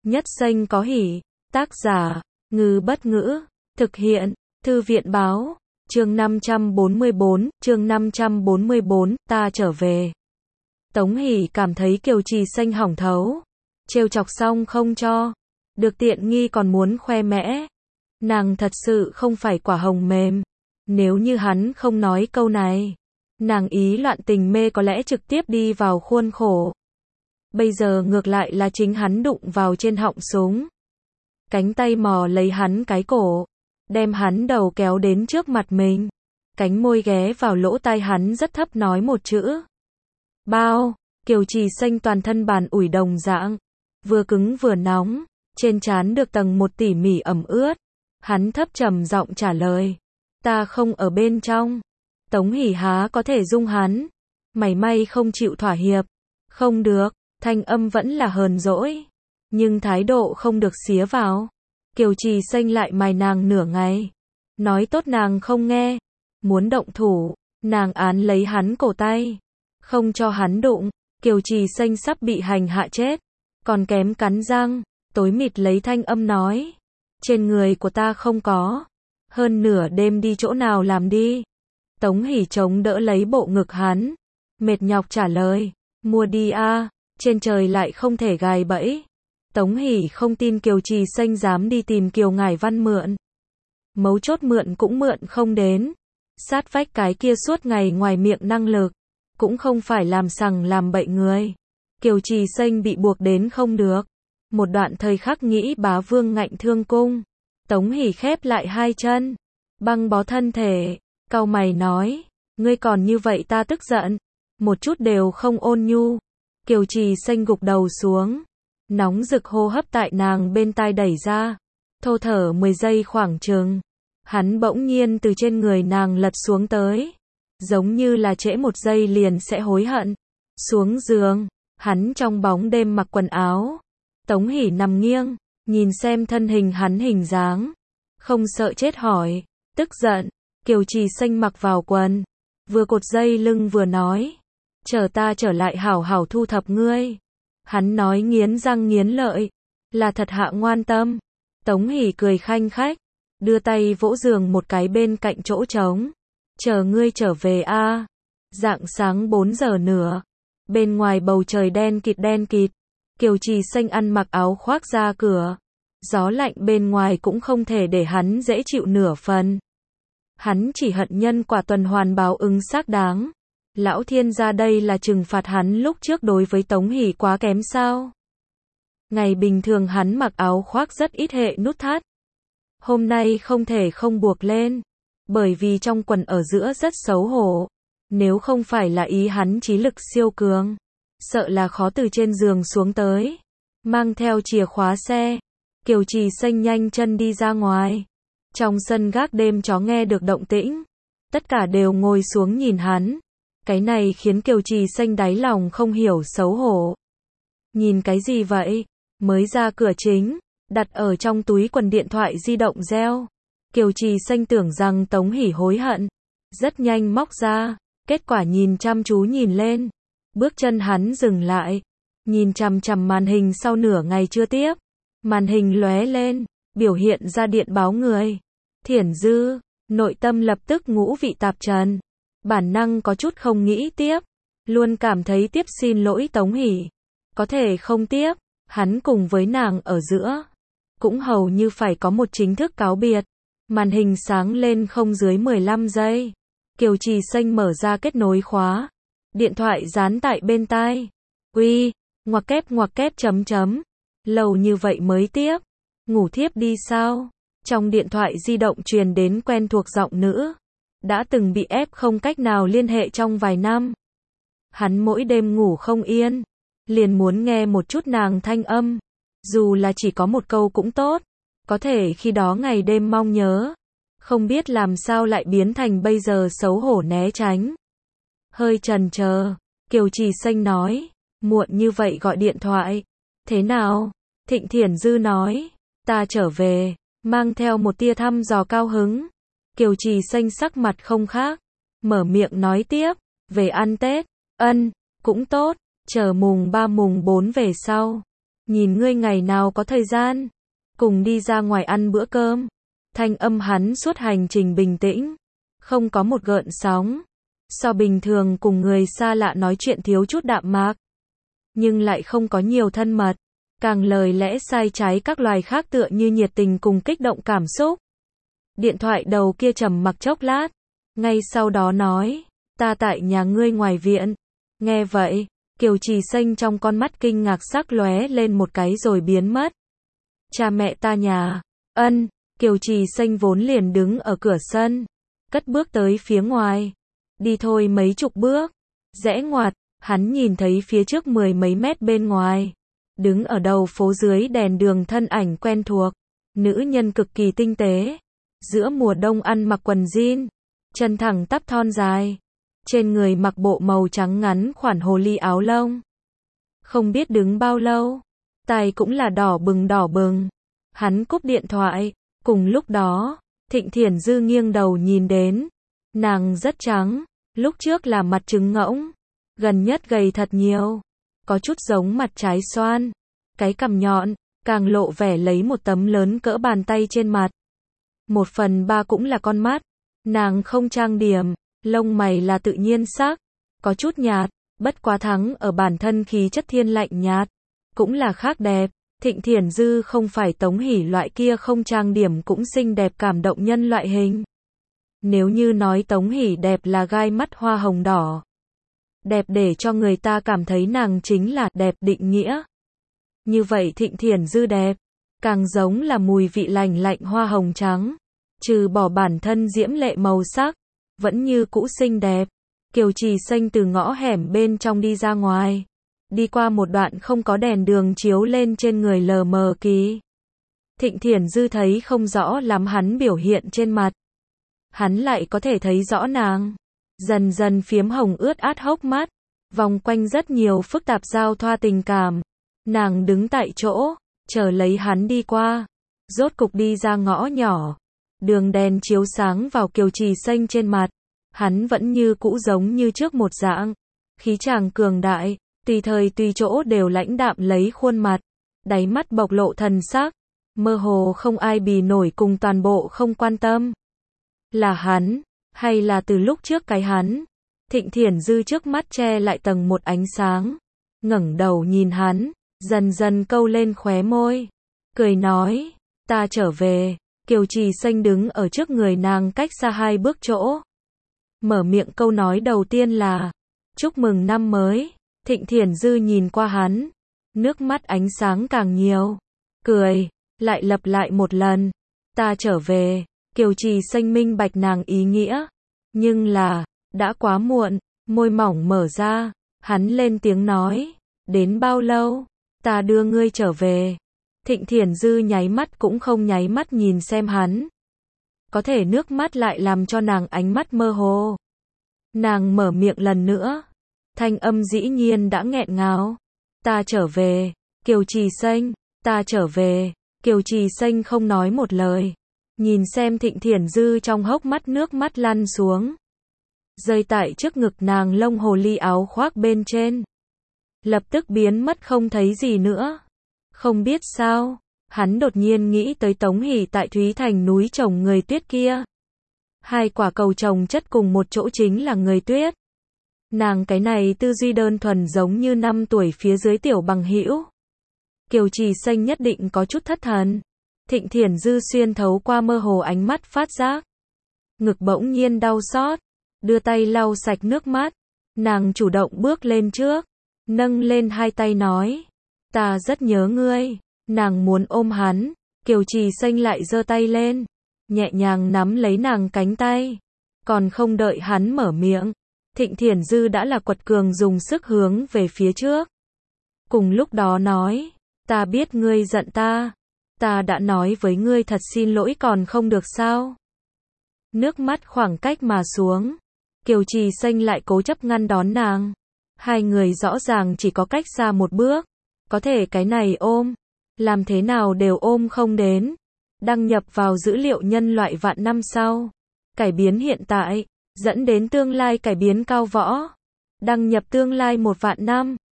Nhất Xanh có hỉ. Tác giả, Ngư Bất Ngữ. Thực hiện, Thư viện Báo. Chương 544, ta trở về. Tống Hỷ cảm thấy Kiều Trì Xanh hỏng thấu. Trêu chọc xong không cho. Được tiện nghi còn muốn khoe mẽ. Nàng thật sự không phải quả hồng mềm. Nếu như hắn không nói câu này, nàng ý loạn tình mê có lẽ trực tiếp đi vào khuôn khổ. Bây giờ ngược lại là chính hắn đụng vào trên họng súng. Cánh tay mò lấy hắn cái cổ, đem hắn đầu kéo đến trước mặt mình. Cánh môi ghé vào lỗ tai hắn rất thấp nói một chữ. Bao. Kiều Trì Xanh toàn thân bàn ủi đồng dạng, vừa cứng vừa nóng, trên trán được tầng một tỉ mỉ ẩm ướt. Hắn thấp trầm giọng trả lời. Ta không ở bên trong. Tống Hỷ há có thể dung hắn. Mảy may không chịu thỏa hiệp. Không được, thanh âm vẫn là hờn dỗi. Nhưng thái độ không được xía vào. Kiều Trì Xanh lại mài nàng nửa ngày. Nói tốt nàng không nghe. Muốn động thủ, nàng án lấy hắn cổ tay. Không cho hắn đụng. Kiều Trì Xanh sắp bị hành hạ chết. Còn kém cắn răng, tối mịt lấy thanh âm nói. Trên người của ta không có. Hơn nửa đêm đi chỗ nào làm đi. Tống Hỷ chống đỡ lấy bộ ngực hắn. Mệt nhọc trả lời. Mua đi a, trên trời lại không thể gài bẫy. Tống Hỷ không tin Kiều Trì Xanh dám đi tìm Kiều Ngải Văn mượn. Mấu chốt mượn cũng mượn không đến. Sát vách cái kia suốt ngày ngoài miệng năng lực. Cũng không phải làm sằng làm bậy người. Kiều Trì Xanh bị buộc đến không được. Một đoạn thời khắc nghĩ bá vương ngạnh thương cung. Tống Hỷ khép lại hai chân. Băng bó thân thể. Cau mày nói. Ngươi còn như vậy ta tức giận. Một chút đều không ôn nhu. Kiều Trì Xanh gục đầu xuống. Nóng rực hô hấp tại nàng bên tai đẩy ra. Thô thở 10 giây khoảng chừng. Hắn bỗng nhiên từ trên người nàng lật xuống tới. Giống như là trễ một giây liền sẽ hối hận. Xuống giường. Hắn trong bóng đêm mặc quần áo. Tống Hỷ nằm nghiêng. Nhìn xem thân hình hắn hình dáng. Không sợ chết hỏi. Tức giận. Kiều Trì Xanh mặc vào quần. Vừa cột dây lưng vừa nói. Chờ ta trở lại hảo hảo thu thập ngươi. Hắn nói nghiến răng nghiến lợi. Là thật hạ ngoan tâm. Tống Hỷ cười khanh khách. Đưa tay vỗ giường một cái bên cạnh chỗ trống. Chờ ngươi trở về a. Rạng sáng 4 giờ nữa. Bên ngoài bầu trời đen kịt đen kịt. Kiều Trì Xanh ăn mặc áo khoác ra cửa. Gió lạnh bên ngoài cũng không thể để hắn dễ chịu nửa phần. Hắn chỉ hận nhân quả tuần hoàn báo ứng xác đáng. Lão thiên gia đây là trừng phạt hắn lúc trước đối với Tống Hỷ quá kém sao? Ngày bình thường hắn mặc áo khoác rất ít hệ nút thắt. Hôm nay không thể không buộc lên. Bởi vì trong quần ở giữa rất xấu hổ. Nếu không phải là ý hắn trí lực siêu cường. Sợ là khó từ trên giường xuống tới. Mang theo chìa khóa xe. Kiều Trì Xanh nhanh chân đi ra ngoài. Trong sân gác đêm chó nghe được động tĩnh. Tất cả đều ngồi xuống nhìn hắn. Cái này khiến Kiều Trì Xanh đáy lòng không hiểu xấu hổ. Nhìn cái gì vậy? Mới ra cửa chính. Đặt ở trong túi quần điện thoại di động reo. Kiều Trì Xanh tưởng rằng Tống Hỷ hối hận. Rất nhanh móc ra. Kết quả nhìn chăm chú nhìn lên. Bước chân hắn dừng lại. Nhìn chằm chằm màn hình sau nửa ngày chưa tiếp. Màn hình lóe lên. Biểu hiện ra điện báo người. Thiển Dư. Nội tâm lập tức ngũ vị tạp trần. Bản năng có chút không nghĩ tiếp. Luôn cảm thấy tiếp xin lỗi Tống Hỷ. Có thể không tiếp. Hắn cùng với nàng ở giữa. Cũng hầu như phải có một chính thức cáo biệt. Màn hình sáng lên không dưới 15 giây. Kiều Trì Xanh mở ra kết nối khóa. Điện thoại dán tại bên tai. Uy, ngoặc kép chấm chấm. Lâu như vậy mới tiếp. Ngủ thiếp đi sao? Trong điện thoại di động truyền đến quen thuộc giọng nữ. Đã từng bị ép không cách nào liên hệ trong vài năm. Hắn mỗi đêm ngủ không yên. Liền muốn nghe một chút nàng thanh âm. Dù là chỉ có một câu cũng tốt. Có thể khi đó ngày đêm mong nhớ. Không biết làm sao lại biến thành bây giờ xấu hổ né tránh. Hơi chần chờ. Kiều Trì Xanh nói. Muộn như vậy gọi điện thoại. Thế nào? Thịnh Thiển Dư nói. Ta trở về. Mang theo một tia thăm dò cao hứng. Kiều Trì Xanh sắc mặt không khác. Mở miệng nói tiếp. Về ăn Tết. Ân, cũng tốt. Chờ mùng 3 mùng 4 về sau. nhìn ngươi ngày nào có thời gian, cùng đi ra ngoài ăn bữa cơm. Thanh âm hắn suốt hành trình bình tĩnh, không có một gợn sóng. So bình thường cùng người xa lạ nói chuyện thiếu chút đạm mạc, nhưng lại không có nhiều thân mật, càng lời lẽ sai trái các loài khác tựa như nhiệt tình cùng kích động cảm xúc. Điện thoại đầu kia trầm mặc chốc lát, ngay sau đó nói, ta tại nhà ngươi ngoài viện. Nghe vậy, Kiều Trì Xanh trong con mắt kinh ngạc sắc lóe lên một cái rồi biến mất. Cha mẹ ta nhà. Ân, Kiều Trì Xanh vốn liền đứng ở cửa sân, cất bước tới phía ngoài. Đi thôi mấy chục bước, rẽ ngoặt, hắn nhìn thấy phía trước 10 mấy mét bên ngoài, đứng ở đầu phố dưới đèn đường thân ảnh quen thuộc, nữ nhân cực kỳ tinh tế, giữa mùa đông ăn mặc quần jean, chân thẳng tắp thon dài, trên người mặc bộ màu trắng ngắn khoản hồ ly áo lông. Không biết đứng bao lâu, tai cũng là đỏ bừng. Hắn cúp điện thoại, cùng lúc đó, Thịnh Thiển Dư nghiêng đầu nhìn đến, nàng rất trắng, lúc trước là mặt trứng ngỗng, gần nhất gầy thật nhiều, có chút giống mặt trái xoan, cái cằm nhọn, càng lộ vẻ lấy một tấm lớn cỡ bàn tay trên mặt. 1/3 cũng là con mắt, nàng không trang điểm, lông mày là tự nhiên sắc, có chút nhạt, bất quá thắng ở bản thân khí chất thiên lạnh nhạt, cũng là khác đẹp. Thịnh Thiển Dư không phải Tống Hỷ loại kia không trang điểm cũng xinh đẹp cảm động nhân loại hình. Nếu như nói Tống Hỷ đẹp là gai mắt hoa hồng đỏ, đẹp để cho người ta cảm thấy nàng chính là đẹp định nghĩa. Như vậy Thịnh Thiển Dư đẹp, càng giống là mùi vị lành lạnh hoa hồng trắng, trừ bỏ bản thân diễm lệ màu sắc, vẫn như cũ xinh đẹp. Kiều Trì Xanh từ ngõ hẻm bên trong đi ra ngoài, đi qua một đoạn không có đèn đường chiếu lên trên người lờ mờ kỳ. Thịnh Thiển Dư thấy không rõ lắm hắn biểu hiện trên mặt, hắn lại có thể thấy rõ nàng, dần dần phiếm hồng ướt át hốc mắt, vòng quanh rất nhiều phức tạp giao thoa tình cảm. Nàng đứng tại chỗ, chờ lấy hắn đi qua, rốt cục đi ra ngõ nhỏ, đường đèn chiếu sáng vào Kiều Trì Xanh trên mặt, hắn vẫn như cũ giống như trước một dạng, khí chàng cường đại, tùy thời tùy chỗ đều lãnh đạm lấy khuôn mặt, đáy mắt bộc lộ thần sắc, mơ hồ không ai bì nổi cùng toàn bộ không quan tâm. Là hắn, hay là từ lúc trước cái hắn? Thịnh Thiển Dư trước mắt che lại tầng một ánh sáng, ngẩng đầu nhìn hắn, dần dần câu lên khóe môi, cười nói, ta trở về. Kiều Trì Xanh đứng ở trước người nàng cách xa 2 bước chỗ, mở miệng câu nói đầu tiên là, chúc mừng năm mới. Thịnh Thiển Dư nhìn qua hắn, nước mắt ánh sáng càng nhiều, cười, lại lặp lại một lần, ta trở về. Kiều Trì Xanh minh bạch nàng ý nghĩa, nhưng là, đã quá muộn, môi mỏng mở ra, hắn lên tiếng nói, đến bao lâu, ta đưa ngươi trở về. Thịnh Thiển Dư nháy mắt cũng không nháy mắt nhìn xem hắn, có thể nước mắt lại làm cho nàng ánh mắt mơ hồ. Nàng mở miệng lần nữa, thanh âm dĩ nhiên đã nghẹn ngào, ta trở về. Kiều Trì Xanh, ta trở về. Kiều Trì Xanh không nói một lời, nhìn xem Thịnh Thiển Dư trong hốc mắt nước mắt lăn xuống, rơi tại trước ngực nàng lông hồ ly áo khoác bên trên, lập tức biến mất không thấy gì nữa. Không biết sao, hắn đột nhiên nghĩ tới Tống Hỷ tại Thúy Thành núi trồng người tuyết kia. 2 quả cầu trồng chất cùng một chỗ chính là người tuyết. Nàng cái này tư duy đơn thuần giống như 5 tuổi phía dưới tiểu bằng hữu. Kiều Trì Xanh nhất định có chút thất thần. Thịnh Thiển Dư xuyên thấu qua mơ hồ ánh mắt phát giác, ngực bỗng nhiên đau xót, đưa tay lau sạch nước mắt, nàng chủ động bước lên trước, nâng lên 2 tay nói, ta rất nhớ ngươi. Nàng muốn ôm hắn, Kiều Trì Xanh lại giơ tay lên, nhẹ nhàng nắm lấy nàng cánh tay, còn không đợi hắn mở miệng, Thịnh Thiển Dư đã là quật cường dùng sức hướng về phía trước. Cùng lúc đó nói, ta biết ngươi giận ta đã nói với ngươi thật xin lỗi còn không được sao? Nước mắt khoảng cách mà xuống, Kiều Trì Xanh lại cố chấp ngăn đón nàng. 2 người rõ ràng chỉ có cách xa 1 bước, có thể cái này ôm, làm thế nào đều ôm không đến. Đăng nhập vào dữ liệu nhân loại vạn năm sau, cải biến hiện tại, dẫn đến tương lai cải biến cao võ. Đăng nhập tương lai 1 vạn năm.